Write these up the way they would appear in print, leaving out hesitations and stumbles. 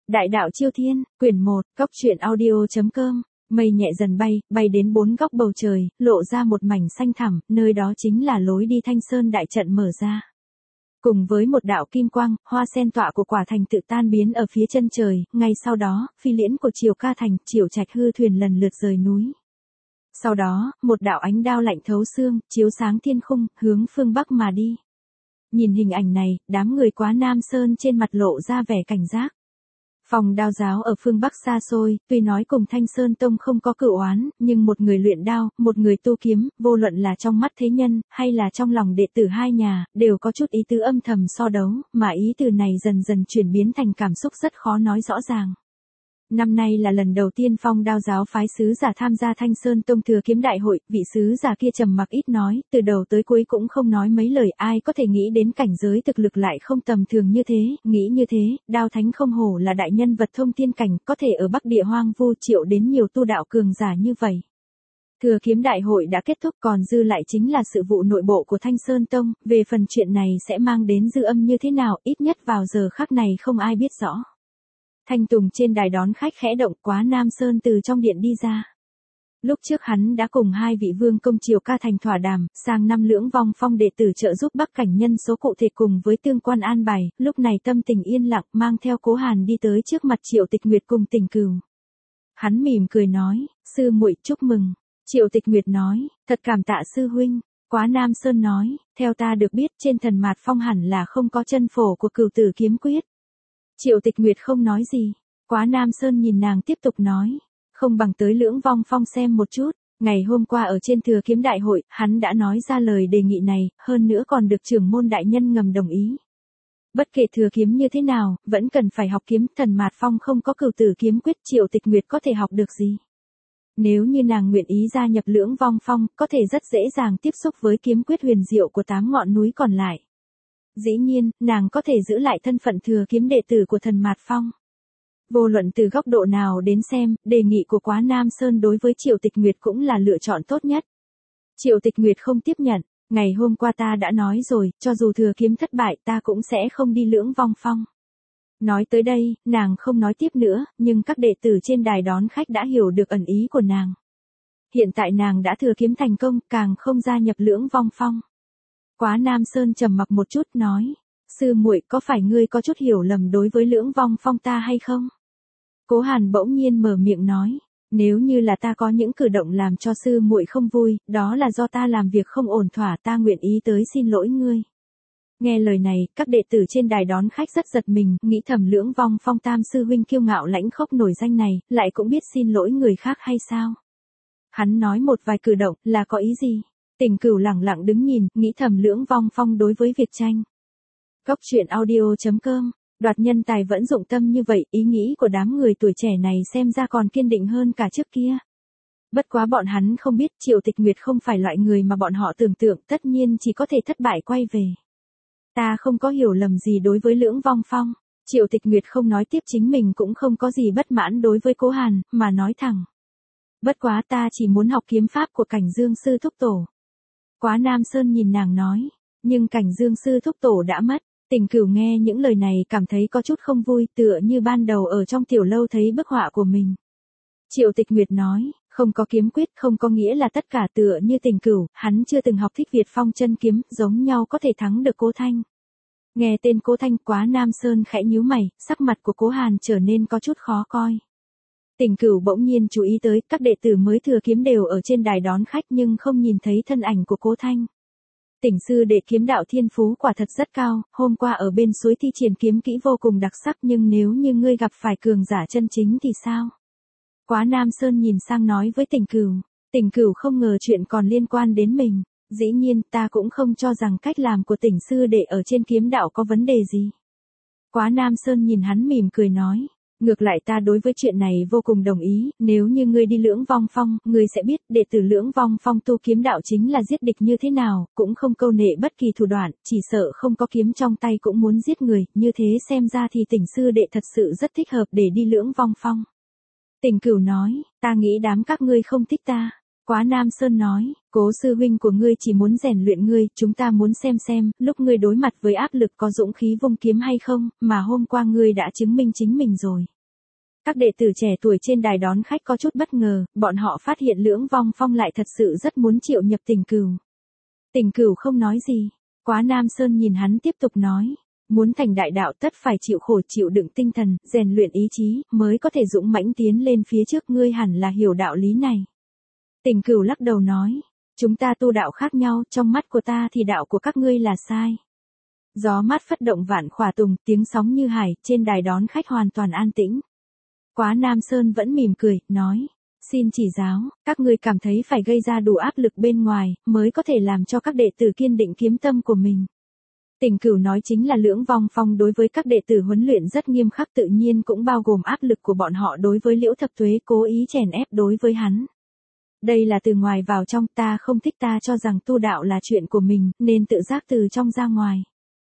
Đại đạo Chiêu Thiên, quyển 1, góc truyện audio.com. Mây nhẹ dần bay đến bốn góc bầu trời, lộ ra một mảnh xanh thẳm, nơi đó chính là lối đi Thanh Sơn đại trận mở ra. Cùng với một đạo kim quang, hoa sen tọa của quả thành tự tan biến ở phía chân trời, ngay sau đó, phi liễn của Triều Ca Thành, Triều Trạch hư thuyền lần lượt rời núi. Sau đó, một đạo ánh đao lạnh thấu xương, chiếu sáng thiên khung, hướng phương Bắc mà đi. Nhìn hình ảnh này, đám người Quá Nam Sơn trên mặt lộ ra vẻ cảnh giác. Phòng đao giáo ở phương Bắc xa xôi, tuy nói cùng Thanh Sơn Tông không có cửu oán, nhưng một người luyện đao, một người tu kiếm, vô luận là trong mắt thế nhân, hay là trong lòng đệ tử hai nhà, đều có chút ý tứ âm thầm so đấu, mà ý từ này dần dần chuyển biến thành cảm xúc rất khó nói rõ ràng. Năm nay là lần đầu tiên Phong đao giáo phái sứ giả tham gia Thanh Sơn Tông thừa kiếm đại hội, vị sứ giả kia trầm mặc ít nói, từ đầu tới cuối cũng không nói mấy lời, ai có thể nghĩ đến cảnh giới thực lực lại không tầm thường như thế, nghĩ như thế, đao thánh không hổ là đại nhân vật thông thiên cảnh, có thể ở Bắc Địa hoang vu triệu đến nhiều tu đạo cường giả như vậy. Thừa kiếm đại hội đã kết thúc, còn dư lại chính là sự vụ nội bộ của Thanh Sơn Tông, về phần chuyện này sẽ mang đến dư âm như thế nào, ít nhất vào giờ khắc này không ai biết rõ. Thanh Tùng trên đài đón khách khẽ động, Quá Nam Sơn từ trong điện đi ra. Lúc trước hắn đã cùng hai vị vương công Triều Ca Thành thỏa đàm, sang năm Lưỡng Vong Phong đệ tử trợ giúp Bắc Cảnh nhân số cụ thể cùng với tương quan an bài, lúc này tâm tình yên lặng mang theo Cố Hàn đi tới trước mặt Triệu Tịch Nguyệt cùng Tình Cửu. Hắn mỉm cười nói, sư muội chúc mừng. Triệu Tịch Nguyệt nói, thật cảm tạ sư huynh. Quá Nam Sơn nói, theo ta được biết trên Thần Mạt Phong hẳn là không có chân phổ của Cửu Tử kiếm quyết. Triệu Tịch Nguyệt không nói gì. Quá Nam Sơn nhìn nàng tiếp tục nói, không bằng tới Lưỡng Vong Phong xem một chút. Ngày hôm qua ở trên thừa kiếm đại hội, hắn đã nói ra lời đề nghị này, hơn nữa còn được trưởng môn đại nhân ngầm đồng ý. Bất kể thừa kiếm như thế nào, vẫn cần phải học kiếm, Thần Mạt Phong không có Cửu Tử kiếm quyết, Triệu Tịch Nguyệt có thể học được gì. Nếu như nàng nguyện ý gia nhập Lưỡng Vong Phong, có thể rất dễ dàng tiếp xúc với kiếm quyết huyền diệu của 8 ngọn núi còn lại. Dĩ nhiên, nàng có thể giữ lại thân phận thừa kiếm đệ tử của Thần Mạt Phong. Vô luận từ góc độ nào đến xem, đề nghị của Quá Nam Sơn đối với Triệu Tịch Nguyệt cũng là lựa chọn tốt nhất. Triệu Tịch Nguyệt không tiếp nhận, ngày hôm qua ta đã nói rồi, cho dù thừa kiếm thất bại ta cũng sẽ không đi Lưỡng Vong Phong. Nói tới đây, nàng không nói tiếp nữa, nhưng các đệ tử trên đài đón khách đã hiểu được ẩn ý của nàng. Hiện tại nàng đã thừa kiếm thành công, càng không gia nhập Lưỡng Vong Phong. Quá Nam Sơn trầm mặc một chút nói, sư muội có phải ngươi có chút hiểu lầm đối với Lưỡng Vong Phong ta hay không? Cố Hàn bỗng nhiên mở miệng nói, nếu như là ta có những cử động làm cho sư muội không vui, đó là do ta làm việc không ổn thỏa, ta nguyện ý tới xin lỗi ngươi. Nghe lời này, các đệ tử trên đài đón khách rất giật mình, nghĩ thầm Lưỡng Vong Phong tam sư huynh kiêu ngạo lãnh khốc nổi danh này, lại cũng biết xin lỗi người khác hay sao? Hắn nói một vài cử động, là có ý gì? Tình Cửu lẳng lặng đứng nhìn, nghĩ thầm Lưỡng Vong Phong đối với việc tranh. Góc truyện audio.com, đoạt nhân tài vẫn dụng tâm như vậy, ý nghĩ của đám người tuổi trẻ này xem ra còn kiên định hơn cả trước kia. Bất quá bọn hắn không biết Triệu Tịch Nguyệt không phải loại người mà bọn họ tưởng tượng, tất nhiên chỉ có thể thất bại quay về. Ta không có hiểu lầm gì đối với Lưỡng Vong Phong. Triệu Tịch Nguyệt không nói tiếp, chính mình cũng không có gì bất mãn đối với Cố Hàn, mà nói thẳng. Bất quá ta chỉ muốn học kiếm pháp của Cảnh Dương sư thúc tổ. Quá Nam Sơn nhìn nàng nói, nhưng Cảnh Dương sư thúc tổ đã mất. Tình Cửu nghe những lời này cảm thấy có chút không vui, tựa như ban đầu ở trong tiểu lâu thấy bức họa của mình. Triệu Tịch Nguyệt nói, không có kiếm quyết không có nghĩa là tất cả, tựa như Tình Cửu, hắn chưa từng học Thích Việt Phong chân kiếm, giống nhau có thể thắng được Cố Thanh. Nghe tên Cố Thanh, Quá Nam Sơn khẽ nhíu mày, sắc mặt của Cố Hàn trở nên có chút khó coi. Tình Cửu bỗng nhiên chú ý tới, các đệ tử mới thừa kiếm đều ở trên đài đón khách nhưng không nhìn thấy thân ảnh của Cố Thanh. Tỉnh sư đệ kiếm đạo thiên phú quả thật rất cao, hôm qua ở bên suối thi triển kiếm kỹ vô cùng đặc sắc, nhưng nếu như ngươi gặp phải cường giả chân chính thì sao? Quá Nam Sơn nhìn sang nói với Tình Cửu. Tình Cửu không ngờ chuyện còn liên quan đến mình. Dĩ nhiên ta cũng không cho rằng cách làm của Tỉnh sư đệ ở trên kiếm đạo có vấn đề gì. Quá Nam Sơn nhìn hắn mỉm cười nói. Ngược lại ta đối với chuyện này vô cùng đồng ý, nếu như ngươi đi Lưỡng Vong Phong, ngươi sẽ biết đệ tử Lưỡng Vong Phong tu kiếm đạo chính là giết địch như thế nào, cũng không câu nệ bất kỳ thủ đoạn, chỉ sợ không có kiếm trong tay cũng muốn giết người, như thế xem ra thì Tỉnh sư đệ thật sự rất thích hợp để đi Lưỡng Vong Phong. Tình Cửu nói, ta nghĩ đám các ngươi không thích ta. Quá Nam Sơn nói, Cố sư huynh của ngươi chỉ muốn rèn luyện ngươi, chúng ta muốn xem, lúc ngươi đối mặt với áp lực có dũng khí vung kiếm hay không, mà hôm qua ngươi đã chứng minh chính mình rồi. Các đệ tử trẻ tuổi trên đài đón khách có chút bất ngờ, bọn họ phát hiện Lưỡng Vong Phong lại thật sự rất muốn triệu nhập Tình Cửu. Tình Cửu không nói gì. Quá Nam Sơn nhìn hắn tiếp tục nói. Muốn thành đại đạo tất phải chịu khổ chịu đựng tinh thần, rèn luyện ý chí, mới có thể dũng mãnh tiến lên phía trước, ngươi hẳn là hiểu đạo lý này. Tình Cửu lắc đầu nói. Chúng ta tu đạo khác nhau, trong mắt của ta thì đạo của các ngươi là sai. Gió mát phất động vạn khỏa tùng, tiếng sóng như hải, trên đài đón khách hoàn toàn an tĩnh. Quá Nam Sơn vẫn mỉm cười, nói. Xin chỉ giáo, các ngươi cảm thấy phải gây ra đủ áp lực bên ngoài, mới có thể làm cho các đệ tử kiên định kiếm tâm của mình. Tình Cửu nói chính là Lưỡng Vong Phong đối với các đệ tử huấn luyện rất nghiêm khắc, tự nhiên cũng bao gồm áp lực của bọn họ đối với Liễu Thập Tuế cố ý chèn ép đối với hắn. Đây là từ ngoài vào trong, ta không thích, ta cho rằng tu đạo là chuyện của mình, nên tự giác từ trong ra ngoài.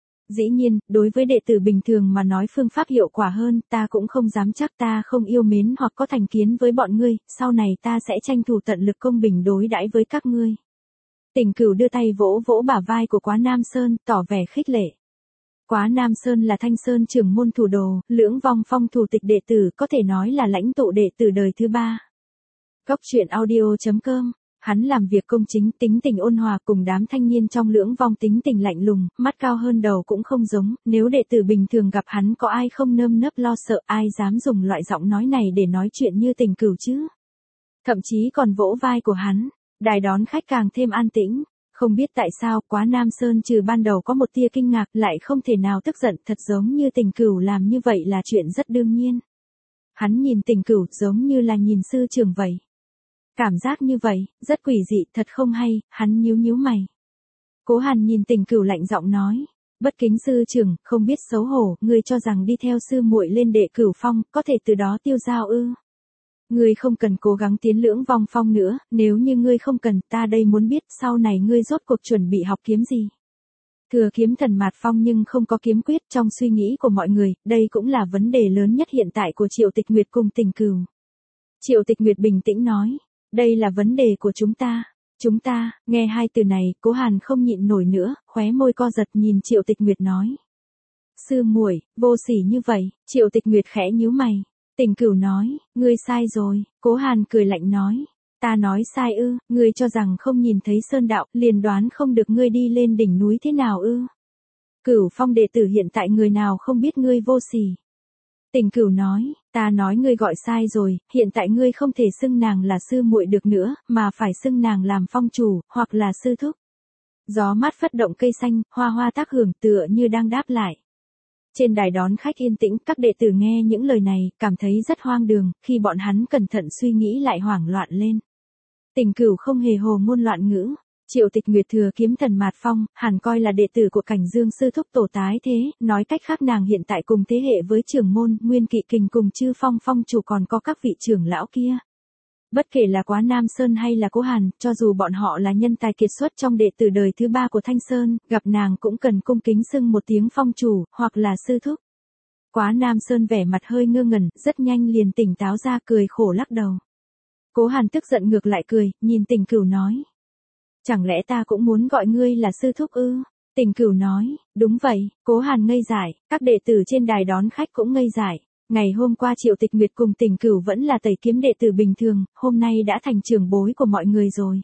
Dĩ nhiên, đối với đệ tử bình thường mà nói phương pháp hiệu quả hơn, ta cũng không dám chắc, ta không yêu mến hoặc có thành kiến với bọn ngươi, sau này ta sẽ tranh thủ tận lực công bình đối đãi với các ngươi. Tình Cửu đưa tay vỗ vỗ bả vai của Quá Nam Sơn, tỏ vẻ khích lệ. Quá Nam Sơn là Thanh Sơn trưởng môn thủ đồ, Lưỡng Vong Phong thủ tịch đệ tử, có thể nói là lãnh tụ đệ tử đời thứ 3. Góc truyện audio.com. Hắn làm việc công chính, tính tình ôn hòa, cùng đám thanh niên trong Lưỡng Vong tính tình lạnh lùng, mắt cao hơn đầu cũng không giống, nếu đệ tử bình thường gặp hắn có ai không nơm nớp lo sợ, ai dám dùng loại giọng nói này để nói chuyện như Tình Cửu chứ. Thậm chí còn vỗ vai của hắn, đài đón khách càng thêm an tĩnh. Không biết tại sao, Quá Nam Sơn trừ ban đầu có một tia kinh ngạc, lại không thể nào tức giận, thật giống như Tình Cửu làm như vậy là chuyện rất đương nhiên. Hắn nhìn Tình Cửu giống như là nhìn sư trưởng vậy. Cảm giác như vậy, rất quỷ dị, thật không hay, hắn nhíu nhíu mày. Cố Hàn nhìn Tình Cửu lạnh giọng nói. Bất kính sư trưởng, không biết xấu hổ, ngươi cho rằng đi theo sư muội lên Đệ Cửu Phong, có thể từ đó tiêu dao ư? Ngươi không cần cố gắng tiến Lưỡng Vong Phong nữa, nếu như ngươi không cần, ta đây muốn biết sau này ngươi rốt cuộc chuẩn bị học kiếm gì. Thừa kiếm thần mạt phong nhưng không có kiếm quyết, trong suy nghĩ của mọi người, đây cũng là vấn đề lớn nhất hiện tại của Triệu Tịch Nguyệt cùng Tình Cửu. Triệu Tịch Nguyệt bình tĩnh nói. Đây là vấn đề của chúng ta. Chúng ta, nghe hai từ này, Cố Hàn không nhịn nổi nữa, khóe môi co giật nhìn Triệu Tịch Nguyệt nói. Sư muội, vô sỉ như vậy, Triệu Tịch Nguyệt khẽ nhíu mày. Tình Cửu nói, ngươi sai rồi, Cố Hàn cười lạnh nói. Ta nói sai ư, ngươi cho rằng không nhìn thấy sơn đạo, liền đoán không được ngươi đi lên đỉnh núi thế nào ư. Cửu Phong đệ tử hiện tại người nào không biết ngươi vô sỉ. Tình Cửu nói, ta nói ngươi gọi sai rồi, hiện tại ngươi không thể xưng nàng là sư muội được nữa, mà phải xưng nàng làm phong chủ, hoặc là sư thúc. Gió mát phất động cây xanh, hoa hoa tác hưởng tựa như đang đáp lại. Trên đài đón khách yên tĩnh, các đệ tử nghe những lời này, cảm thấy rất hoang đường, khi bọn hắn cẩn thận suy nghĩ lại hoảng loạn lên. Tình Cửu không hề hồ ngôn loạn ngữ. Triệu Tịch Nguyệt thừa kiếm thần mạt phong, hẳn coi là đệ tử của Cảnh Dương sư thúc tổ tái thế, nói cách khác nàng hiện tại cùng thế hệ với trưởng môn, Nguyên Kỵ Kình cùng Chư Phong phong chủ còn có các vị trưởng lão kia. Bất kể là Quá Nam Sơn hay là Cố Hàn, cho dù bọn họ là nhân tài kiệt xuất trong đệ tử đời thứ 3 của Thanh Sơn, gặp nàng cũng cần cung kính xưng một tiếng phong chủ, hoặc là sư thúc. Quá Nam Sơn vẻ mặt hơi ngơ ngẩn, rất nhanh liền tỉnh táo ra, cười khổ lắc đầu. Cố Hàn tức giận ngược lại cười, nhìn Tình Cửu nói. Chẳng lẽ ta cũng muốn gọi ngươi là sư thúc ư? Tình Cửu nói, đúng vậy. Cố Hàn ngây dại, các đệ tử trên đài đón khách cũng ngây dại. Ngày hôm qua Triệu Tịch Nguyệt cùng Tình Cửu vẫn là tẩy kiếm đệ tử bình thường, hôm nay đã thành trưởng bối của mọi người rồi.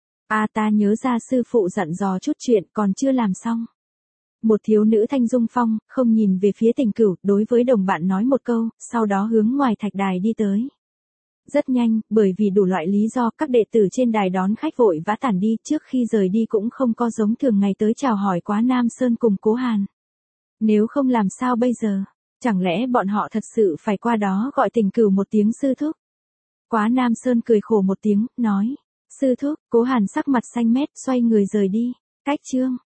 Ta nhớ ra sư phụ dặn dò chút chuyện còn chưa làm xong. Một thiếu nữ thanh dung phong, không nhìn về phía Tình Cửu, đối với đồng bạn nói một câu, sau đó hướng ngoài thạch đài đi tới. Rất nhanh, bởi vì đủ loại lý do, các đệ tử trên đài đón khách vội vã tản đi, trước khi rời đi cũng không có giống thường ngày tới chào hỏi Quá Nam Sơn cùng Cố Hàn. Nếu không làm sao bây giờ? Chẳng lẽ bọn họ thật sự phải qua đó gọi Tình Cửu một tiếng sư thúc? Quá Nam Sơn cười khổ một tiếng, nói. Sư thúc, Cố Hàn sắc mặt xanh mét, xoay người rời đi. Cách chương.